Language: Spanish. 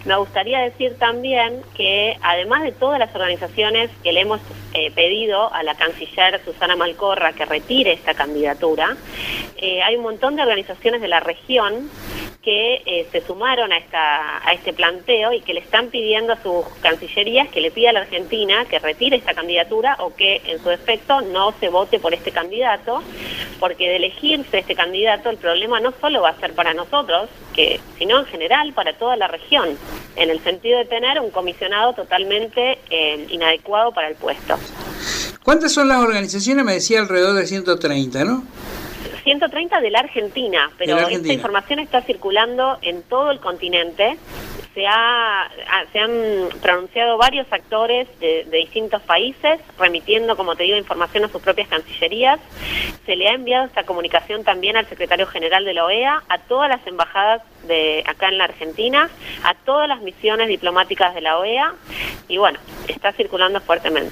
Me gustaría decir también que, además de todas las organizaciones que le hemos pedido a la canciller Susana Malcorra que retire esta candidatura, hay un montón de organizaciones de la región que se sumaron a este planteo y que le están pidiendo a sus cancillerías que le pida a la Argentina que retire esta candidatura o que en su defecto no se vote por este candidato, porque de elegirse este candidato el problema no solo va a ser para nosotros, sino en general para toda la región, en el sentido de tener un comisionado totalmente inadecuado para el puesto. ¿Cuántas son las organizaciones? Me decía alrededor de 130, ¿no? 130 de la Argentina, pero esta información está circulando en todo el continente. Se han pronunciado varios actores de distintos países, remitiendo, como te digo, información a sus propias cancillerías. Se le ha enviado esta comunicación también al secretario general de la OEA, a todas las embajadas de acá en la Argentina, a todas las misiones diplomáticas de la OEA, y bueno, está circulando fuertemente.